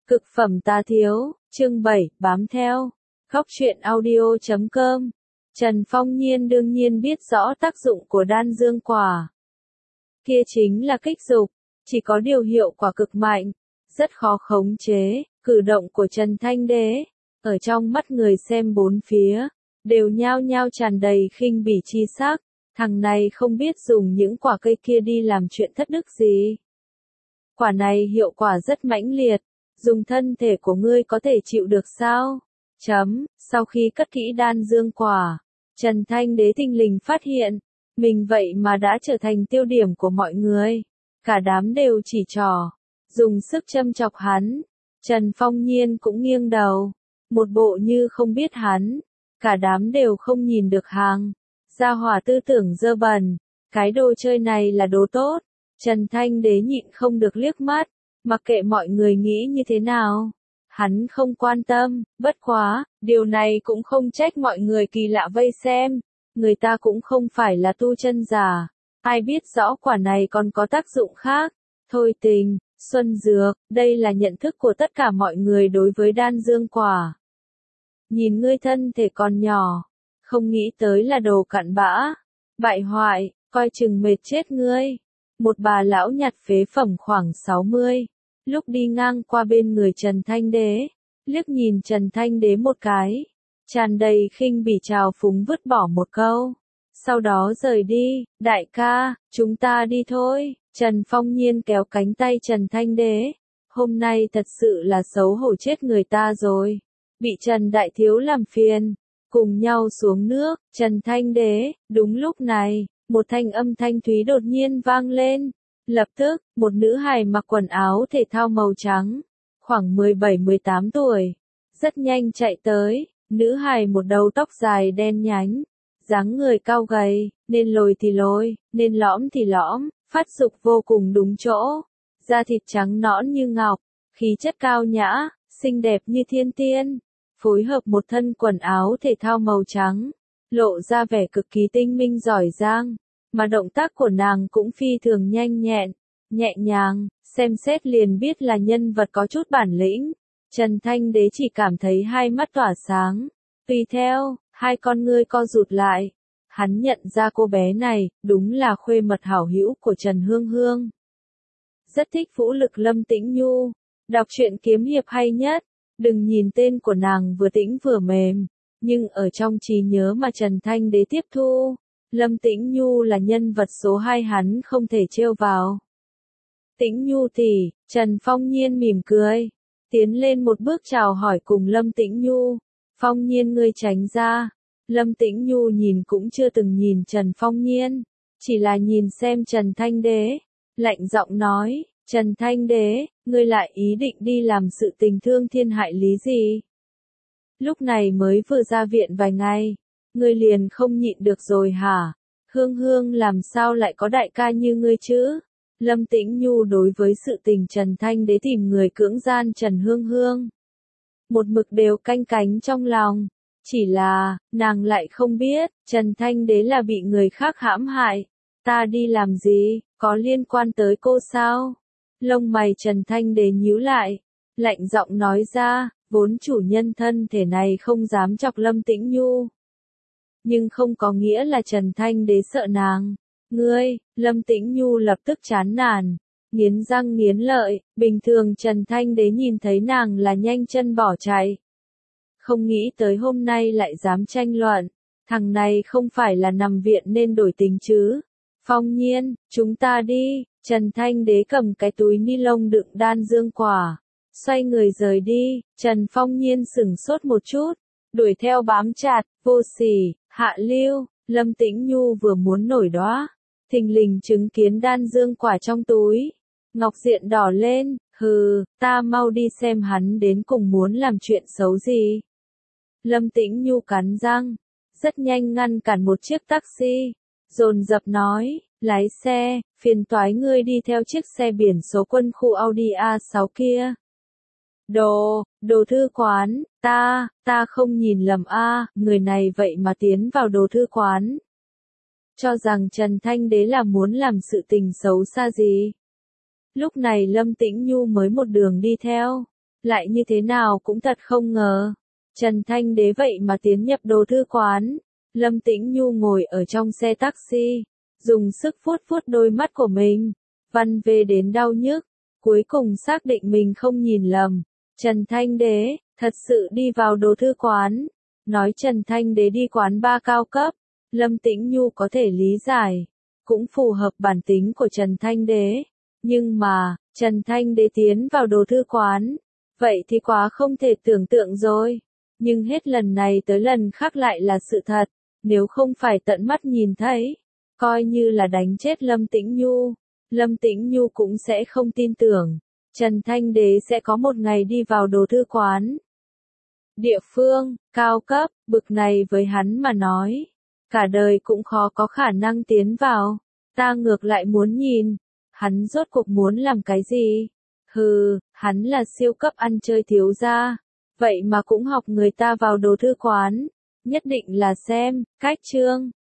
Cực phẩm tá thiếu, chương 7, bám theo. Góc truyện audio.com. Trần Phong Nhiên đương nhiên biết rõ tác dụng của đan dương quả. Kia chính là kích dục, chỉ có điều hiệu quả cực mạnh, rất khó khống chế. Cử động của Trần Thanh Đế, ở trong mắt người xem bốn phía, đều nhao nhao tràn đầy khinh bỉ chi sắc. Thằng này không biết dùng những quả cây kia đi làm chuyện thất đức gì. Quả này hiệu quả rất mãnh liệt, dùng thân thể của ngươi có thể chịu được sao? Sau khi cất kỹ đan dương quả, Trần Thanh Đế thình lình phát hiện, mình vậy mà đã trở thành tiêu điểm của mọi người. Cả đám đều chỉ trỏ, dùng sức châm chọc hắn. Trần Phong Nhiên cũng nghiêng đầu, một bộ như không biết hắn. Cả đám đều không nhìn được hàng. Gia hỏa tư tưởng dơ bẩn, cái đồ chơi này là đồ tốt. Trần Thanh Đế nhịn không được liếc mắt, mặc kệ mọi người nghĩ như thế nào. Hắn không quan tâm, bất quá, điều này cũng không trách mọi người kỳ lạ vây xem. Người ta cũng không phải là tu chân giả, ai biết rõ quả này còn có tác dụng khác. Thôi tình, xuân dược, đây là nhận thức của tất cả mọi người đối với đan dương quả. Nhìn ngươi thân thể còn nhỏ, không nghĩ tới là đồ cặn bã, bại hoại, coi chừng mệt chết ngươi. Một bà lão nhặt phế phẩm khoảng 60, lúc đi ngang qua bên người Trần Thanh Đế, liếc nhìn Trần Thanh Đế một cái, tràn đầy khinh bỉ trào phúng vứt bỏ một câu, sau đó rời đi. Đại ca, chúng ta đi thôi. Trần Phong Nhiên kéo cánh tay Trần Thanh Đế, hôm nay thật sự là xấu hổ chết người ta rồi, bị Trần Đại Thiếu làm phiền. Cùng nhau xuống nước, Trần Thanh Đế. Đúng lúc này, một thanh âm thanh thúy đột nhiên vang lên. Lập tức, một nữ hài mặc quần áo thể thao màu trắng, khoảng 17-18 tuổi, rất nhanh chạy tới. Nữ hài một đầu tóc dài đen nhánh, dáng người cao gầy, nên lồi thì lồi, nên lõm thì lõm, phát dục vô cùng đúng chỗ. Da thịt trắng nõn như ngọc, khí chất cao nhã, xinh đẹp như thiên tiên. Phối hợp một thân quần áo thể thao màu trắng, lộ ra vẻ cực kỳ tinh minh giỏi giang, mà động tác của nàng cũng phi thường nhanh nhẹn, nhẹ nhàng, xem xét liền biết là nhân vật có chút bản lĩnh. Trần Thanh Đế chỉ cảm thấy hai mắt tỏa sáng, tùy theo, hai con ngươi co rụt lại. Hắn nhận ra cô bé này, đúng là khuê mật hảo hữu của Trần Hương Hương. Rất thích vũ lực Lâm Tĩnh Nhu, đọc truyện kiếm hiệp hay nhất. Đừng nhìn tên của nàng vừa tĩnh vừa mềm, nhưng ở trong trí nhớ mà Trần Thanh Đế tiếp thu, Lâm Tĩnh Nhu là nhân vật số 2 hắn không thể trêu vào. Tĩnh Nhu tỷ, Trần Phong Nhiên mỉm cười, tiến lên một bước chào hỏi cùng Lâm Tĩnh Nhu. Phong Nhiên ngươi tránh ra. Lâm Tĩnh Nhu nhìn cũng chưa từng nhìn Trần Phong Nhiên, chỉ là nhìn xem Trần Thanh Đế, lạnh giọng nói. Trần Thanh Đế, ngươi lại ý định đi làm sự tình thương thiên hại lý gì? Lúc này mới vừa ra viện vài ngày, ngươi liền không nhịn được rồi hả? Hương Hương làm sao lại có đại ca như ngươi chứ? Lâm Tĩnh Nhu đối với sự tình Trần Thanh Đế tìm người cưỡng gian Trần Hương Hương, một mực đều canh cánh trong lòng. Chỉ là, nàng lại không biết, Trần Thanh Đế là bị người khác hãm hại. Ta đi làm gì, có liên quan tới cô sao? Lông mày Trần Thanh Đế nhíu lại, lạnh giọng nói ra, vốn chủ nhân thân thể này không dám chọc Lâm Tĩnh Nhu. Nhưng không có nghĩa là Trần Thanh Đế sợ nàng. Ngươi, Lâm Tĩnh Nhu lập tức chán nản, nghiến răng nghiến lợi, bình thường Trần Thanh Đế nhìn thấy nàng là nhanh chân bỏ chạy. Không nghĩ tới hôm nay lại dám tranh luận, thằng này không phải là nằm viện nên đổi tình chứ. Phong Nhiên, chúng ta đi. Trần Thanh Đế cầm cái túi ni lông đựng đan dương quả, xoay người rời đi. Trần Phong Nhiên sửng sốt một chút, đuổi theo bám chặt. Vô sỉ, hạ lưu. Lâm Tĩnh Nhu vừa muốn nổi đoá, thình lình chứng kiến đan dương quả trong túi, ngọc diện đỏ lên. Hừ, ta mau đi xem hắn đến cùng muốn làm chuyện xấu gì. Lâm Tĩnh Nhu cắn răng, rất nhanh ngăn cản một chiếc taxi, dồn dập nói. Lái xe, phiền toái ngươi đi theo chiếc xe biển số quân khu Audi A6 kia. Đồ thư quán, ta không nhìn lầm a, người này vậy mà tiến vào đồ thư quán. Cho rằng Trần Thanh Đế là muốn làm sự tình xấu xa gì. Lúc này Lâm Tĩnh Nhu mới một đường đi theo, lại như thế nào cũng thật không ngờ. Trần Thanh Đế vậy mà tiến nhập đồ thư quán. Lâm Tĩnh Nhu ngồi ở trong xe taxi, dùng sức vuốt vuốt đôi mắt của mình, văn về đến đau nhức, cuối cùng xác định mình không nhìn lầm. Trần Thanh Đế, thật sự đi vào đồ thư quán. Nói Trần Thanh Đế đi quán bar cao cấp, Lâm Tĩnh Nhu có thể lý giải, cũng phù hợp bản tính của Trần Thanh Đế. Nhưng mà, Trần Thanh Đế tiến vào đồ thư quán, vậy thì quá không thể tưởng tượng rồi. Nhưng hết lần này tới lần khác lại là sự thật, nếu không phải tận mắt nhìn thấy, coi như là đánh chết Lâm Tĩnh Nhu, Lâm Tĩnh Nhu cũng sẽ không tin tưởng, Trần Thanh Đế sẽ có một ngày đi vào đồ thư quán. Địa phương, cao cấp, bực này với hắn mà nói, cả đời cũng khó có khả năng tiến vào, ta ngược lại muốn nhìn, hắn rốt cuộc muốn làm cái gì? Hừ, hắn là siêu cấp ăn chơi thiếu gia, vậy mà cũng học người ta vào đồ thư quán, nhất định là xem, cách chương.